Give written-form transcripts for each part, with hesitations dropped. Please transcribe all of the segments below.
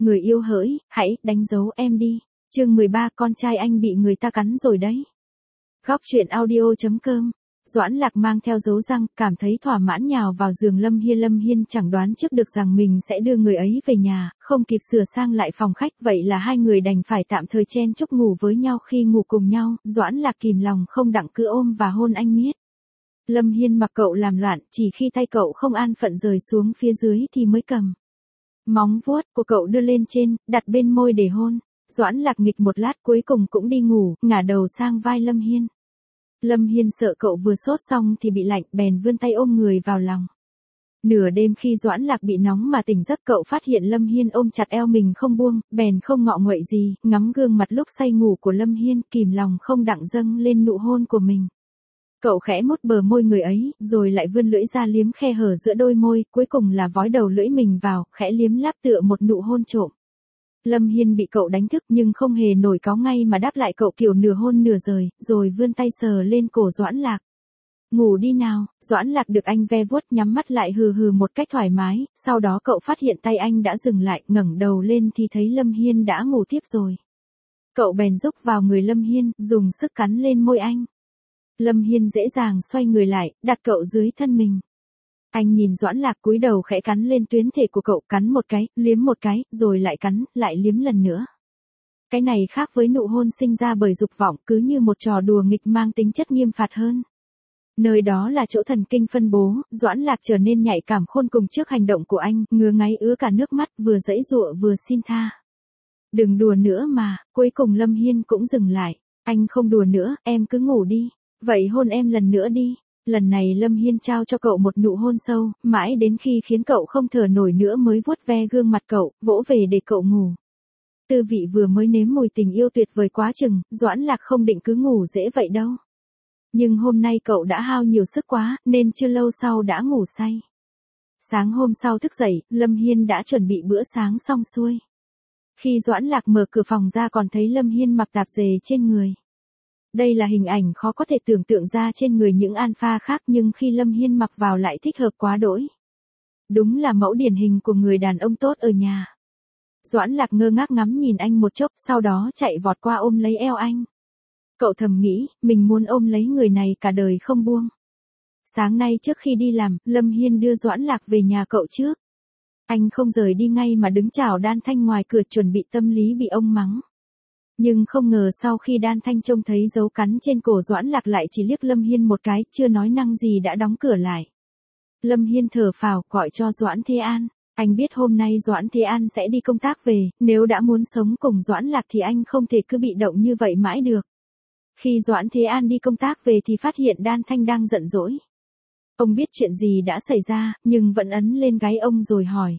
Người yêu hỡi, hãy đánh dấu em đi. Chương 13, con trai anh bị người ta cắn rồi đấy. Góc truyện audio.com. Doãn Lạc mang theo dấu răng, cảm thấy thỏa mãn nhào vào giường Lâm Hiên. Lâm Hiên chẳng đoán trước được rằng mình sẽ đưa người ấy về nhà, không kịp sửa sang lại phòng khách, vậy là hai người đành phải tạm thời chen chúc ngủ với nhau. Khi ngủ cùng nhau, Doãn Lạc kìm lòng không đặng cứ ôm và hôn anh miết. Lâm Hiên mặc cậu làm loạn, chỉ khi tay cậu không an phận rời xuống phía dưới thì mới cầm móng vuốt của cậu đưa lên trên, đặt bên môi để hôn. Doãn Lạc nghịch một lát cuối cùng cũng đi ngủ, ngả đầu sang vai Lâm Hiên. Lâm Hiên sợ cậu vừa sốt xong thì bị lạnh, bèn vươn tay ôm người vào lòng. Nửa đêm khi Doãn Lạc bị nóng mà tỉnh giấc, cậu phát hiện Lâm Hiên ôm chặt eo mình không buông, bèn không ngọ nguậy gì, ngắm gương mặt lúc say ngủ của Lâm Hiên, kìm lòng không đặng dâng lên nụ hôn của mình. Cậu khẽ mút bờ môi người ấy, rồi lại vươn lưỡi ra liếm khe hở giữa đôi môi, cuối cùng là vói đầu lưỡi mình vào, khẽ liếm láp tựa một nụ hôn trộm. Lâm Hiên bị cậu đánh thức nhưng không hề nổi cáu ngay mà đáp lại cậu kiểu nửa hôn nửa rời, rồi vươn tay sờ lên cổ Doãn Lạc. Ngủ đi nào. Doãn Lạc được anh ve vuốt, nhắm mắt lại hừ hừ một cách thoải mái, sau đó cậu phát hiện tay anh đã dừng lại, ngẩng đầu lên thì thấy Lâm Hiên đã ngủ tiếp rồi. Cậu bèn rúc vào người Lâm Hiên, dùng sức cắn lên môi anh. Lâm Hiên dễ dàng xoay người lại, đặt cậu dưới thân mình. Anh nhìn Doãn Lạc cúi đầu khẽ cắn lên tuyến thể của cậu, cắn một cái, liếm một cái, rồi lại cắn, lại liếm lần nữa. Cái này khác với nụ hôn sinh ra bởi dục vọng, cứ như một trò đùa nghịch mang tính chất nghiêm phạt hơn. Nơi đó là chỗ thần kinh phân bố, Doãn Lạc trở nên nhạy cảm khôn cùng trước hành động của anh, ngứa ngáy ứa cả nước mắt, vừa giãy giụa vừa xin tha. Đừng đùa nữa mà. Cuối cùng Lâm Hiên cũng dừng lại. Anh không đùa nữa, em cứ ngủ đi. Vậy hôn em lần nữa đi. Lần này Lâm Hiên trao cho cậu một nụ hôn sâu, mãi đến khi khiến cậu không thở nổi nữa mới vuốt ve gương mặt cậu, vỗ về để cậu ngủ. Tư vị vừa mới nếm mùi tình yêu tuyệt vời quá chừng, Doãn Lạc không định cứ ngủ dễ vậy đâu. Nhưng hôm nay cậu đã hao nhiều sức quá, nên chưa lâu sau đã ngủ say. Sáng hôm sau thức dậy, Lâm Hiên đã chuẩn bị bữa sáng xong xuôi. Khi Doãn Lạc mở cửa phòng ra còn thấy Lâm Hiên mặc tạp dề trên người. Đây là hình ảnh khó có thể tưởng tượng ra trên người những alpha khác, nhưng khi Lâm Hiên mặc vào lại thích hợp quá đỗi. Đúng là mẫu điển hình của người đàn ông tốt ở nhà. Doãn Lạc ngơ ngác ngắm nhìn anh một chốc, sau đó chạy vọt qua ôm lấy eo anh. Cậu thầm nghĩ, mình muốn ôm lấy người này cả đời không buông. Sáng nay trước khi đi làm, Lâm Hiên đưa Doãn Lạc về nhà cậu trước. Anh không rời đi ngay mà đứng chào Đan Thanh ngoài cửa chuẩn bị tâm lý bị ông mắng. Nhưng không ngờ sau khi Đan Thanh trông thấy dấu cắn trên cổ Doãn Lạc lại chỉ liếc Lâm Hiên một cái, chưa nói năng gì đã đóng cửa lại. Lâm Hiên thở phào, gọi cho Doãn Thế An. Anh biết hôm nay Doãn Thế An sẽ đi công tác về, nếu đã muốn sống cùng Doãn Lạc thì anh không thể cứ bị động như vậy mãi được. Khi Doãn Thế An đi công tác về thì phát hiện Đan Thanh đang giận dỗi. Ông biết chuyện gì đã xảy ra, nhưng vẫn ấn lên gáy ông rồi hỏi.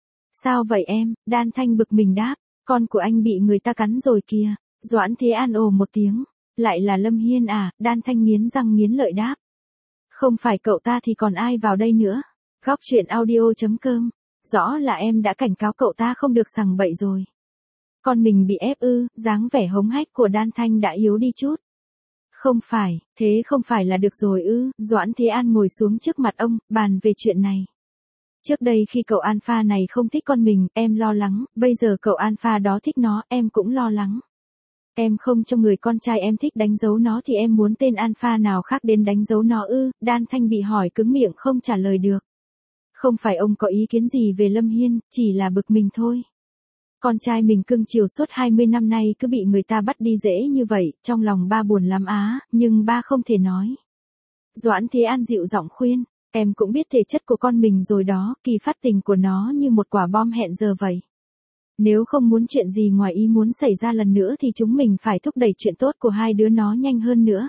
Sao vậy em? Đan Thanh bực mình đáp. Con của anh bị người ta cắn rồi kìa. Doãn Thế An ồ một tiếng. Lại là Lâm Hiên à? Đan Thanh nghiến răng nghiến lợi đáp. Không phải cậu ta thì còn ai vào đây nữa? Góc truyện audio.com. Rõ là em đã cảnh cáo cậu ta không được sằng bậy rồi. Con mình bị ép ư? Dáng vẻ hống hách của Đan Thanh đã yếu đi chút. Không phải, thế không phải là được rồi ư? Doãn Thế An ngồi xuống trước mặt ông, bàn về chuyện này. Trước đây khi cậu alpha này không thích con mình, em lo lắng, bây giờ cậu alpha đó thích nó, em cũng lo lắng. Em không cho người con trai em thích đánh dấu nó thì em muốn tên alpha nào khác đến đánh dấu nó ư? Đan Thanh bị hỏi cứng miệng không trả lời được. Không phải ông có ý kiến gì về Lâm Hiên, chỉ là bực mình thôi. Con trai mình cưng chiều suốt 20 năm nay cứ bị người ta bắt đi dễ như vậy, trong lòng ba buồn lắm á, nhưng ba không thể nói. Doãn Thế An dịu giọng khuyên, em cũng biết thể chất của con mình rồi đó, kỳ phát tình của nó như một quả bom hẹn giờ vậy. Nếu không muốn chuyện gì ngoài ý muốn xảy ra lần nữa thì chúng mình phải thúc đẩy chuyện tốt của hai đứa nó nhanh hơn nữa.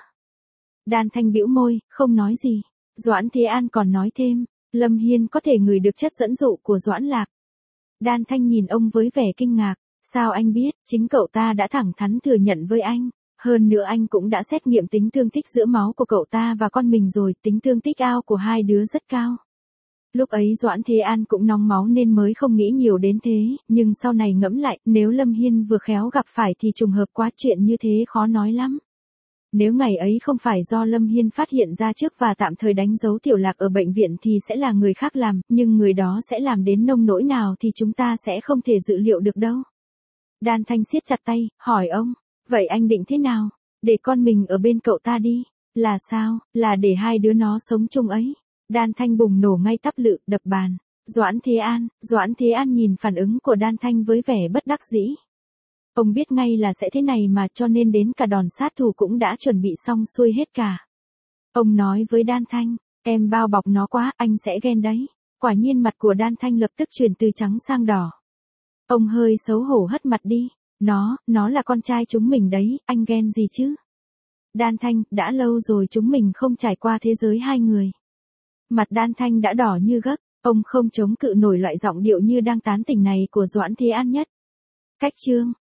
Đan Thanh bĩu môi, không nói gì. Doãn Thế An còn nói thêm, Lâm Hiên có thể ngửi được chất dẫn dụ của Doãn Lạc. Đan Thanh nhìn ông với vẻ kinh ngạc, sao anh biết? Chính cậu ta đã thẳng thắn thừa nhận với anh. Hơn nữa anh cũng đã xét nghiệm tính tương thích giữa máu của cậu ta và con mình rồi, tính tương thích ao của hai đứa rất cao. Lúc ấy Doãn Thế An cũng nóng máu nên mới không nghĩ nhiều đến thế, nhưng sau này ngẫm lại, nếu Lâm Hiên vừa khéo gặp phải thì trùng hợp quá, chuyện như thế khó nói lắm. Nếu ngày ấy không phải do Lâm Hiên phát hiện ra trước và tạm thời đánh dấu Tiểu Lạc ở bệnh viện thì sẽ là người khác làm, nhưng người đó sẽ làm đến nông nỗi nào thì chúng ta sẽ không thể dự liệu được đâu. Đan Thanh siết chặt tay, hỏi ông, vậy anh định thế nào? Để con mình ở bên cậu ta đi. Là sao? Là để hai đứa nó sống chung ấy. Đan Thanh bùng nổ ngay tắp lự, đập bàn. Doãn Thế An nhìn phản ứng của Đan Thanh với vẻ bất đắc dĩ. Ông biết ngay là sẽ thế này mà, cho nên đến cả đòn sát thủ cũng đã chuẩn bị xong xuôi hết cả. Ông nói với Đan Thanh, em bao bọc nó quá, anh sẽ ghen đấy. Quả nhiên mặt của Đan Thanh lập tức chuyển từ trắng sang đỏ. Ông hơi xấu hổ hất mặt đi. Nó là con trai chúng mình đấy, anh ghen gì chứ? Đan Thanh, đã lâu rồi chúng mình không trải qua thế giới hai người. Mặt Đan Thanh đã đỏ như gấc, ông không chống cự nổi loại giọng điệu như đang tán tỉnh này của Doãn Thế An nhất. Cách chương